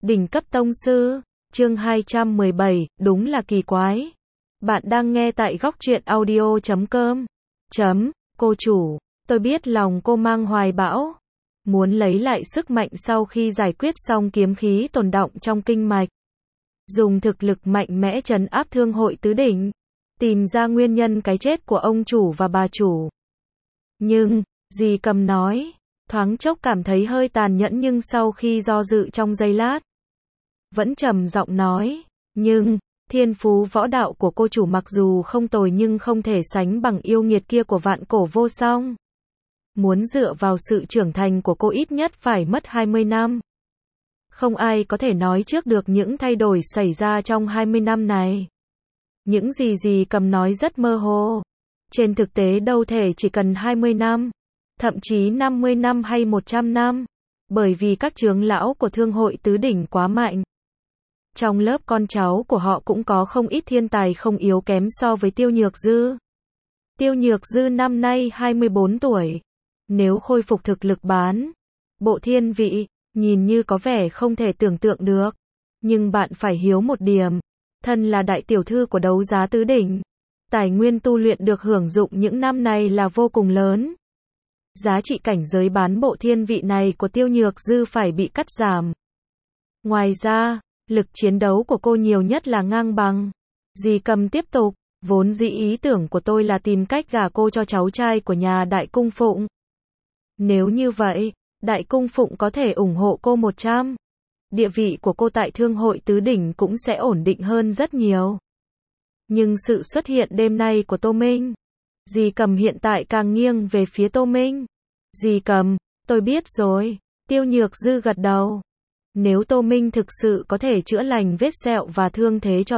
Đỉnh cấp tông sư, chương 217, đúng là kỳ quái. Bạn đang nghe tại góc truyện audio.com. Cô chủ, tôi biết lòng cô mang hoài bão. Muốn lấy lại sức mạnh sau khi giải quyết xong kiếm khí tồn đọng trong kinh mạch. Dùng thực lực mạnh mẽ trấn áp thương hội tứ đỉnh. Tìm ra nguyên nhân cái chết của ông chủ và bà chủ. Nhưng, dì Cầm nói, thoáng chốc cảm thấy hơi tàn nhẫn nhưng sau khi do dự trong giây lát. Vẫn trầm giọng nói, nhưng, thiên phú võ đạo của cô chủ mặc dù không tồi nhưng không thể sánh bằng yêu nghiệt kia của vạn cổ vô song. Muốn dựa vào sự trưởng thành của cô ít nhất phải mất 20 năm. Không ai có thể nói trước được những thay đổi xảy ra trong 20 năm này. Những gì dì Cầm nói rất mơ hồ. Trên thực tế đâu thể chỉ cần 20 năm, thậm chí 50 năm hay 100 năm. Bởi vì các trưởng lão của thương hội tứ đỉnh quá mạnh. Trong lớp con cháu của họ cũng có không ít thiên tài không yếu kém so với Tiêu Nhược Dư. Tiêu Nhược Dư năm nay 24 tuổi. Nếu khôi phục thực lực bán bộ thiên vị, nhìn như có vẻ không thể tưởng tượng được. Nhưng bạn phải hiếu một điểm. Thân là đại tiểu thư của đấu giá tứ đỉnh. Tài nguyên tu luyện được hưởng dụng những năm này là vô cùng lớn. Giá trị cảnh giới bán bộ thiên vị này của Tiêu Nhược Dư phải bị cắt giảm. Ngoài ra, lực chiến đấu của cô nhiều nhất là ngang bằng. Dì Cầm tiếp tục, vốn dĩ ý tưởng của tôi là tìm cách gả cô cho cháu trai của nhà Đại Cung Phụng. Nếu như vậy, Đại Cung Phụng có thể ủng hộ cô 100. Địa vị của cô tại thương hội tứ đỉnh cũng sẽ ổn định hơn rất nhiều. Nhưng sự xuất hiện đêm nay của Tô Minh, dì Cầm hiện tại càng nghiêng về phía Tô Minh. Dì Cầm, tôi biết rồi. Tiêu Nhược Dư gật đầu. Nếu Tô Minh thực sự có thể chữa lành vết sẹo và thương thế cho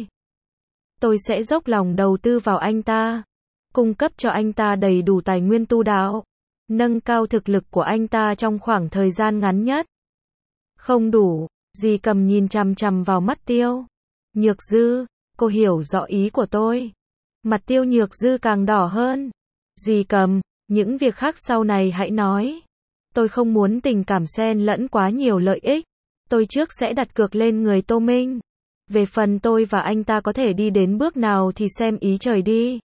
tôi sẽ dốc lòng đầu tư vào anh ta, cung cấp cho anh ta đầy đủ tài nguyên tu đạo, nâng cao thực lực của anh ta trong khoảng thời gian ngắn nhất. Không đủ, dì Cầm nhìn chằm chằm vào mắt Tiêu Nhược Dư, cô hiểu rõ ý của tôi. Mặt Tiêu Nhược Dư càng đỏ hơn. Dì Cầm, những việc khác sau này hãy nói. Tôi không muốn tình cảm xen lẫn quá nhiều lợi ích. Tôi trước sẽ đặt cược lên người Tô Minh. Về phần tôi và anh ta có thể đi đến bước nào thì xem ý trời đi.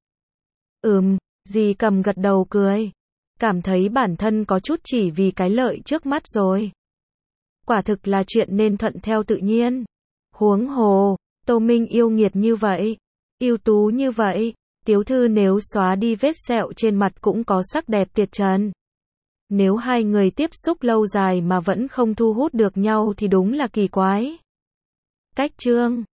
Dì Cầm gật đầu cười. Cảm thấy bản thân có chút chỉ vì cái lợi trước mắt rồi. Quả thực là chuyện nên thuận theo tự nhiên. Huống hồ, Tô Minh yêu nghiệt như vậy, ưu tú như vậy, tiểu thư nếu xóa đi vết sẹo trên mặt cũng có sắc đẹp tuyệt trần. Nếu hai người tiếp xúc lâu dài mà vẫn không thu hút được nhau thì đúng là kỳ quái. Cách chương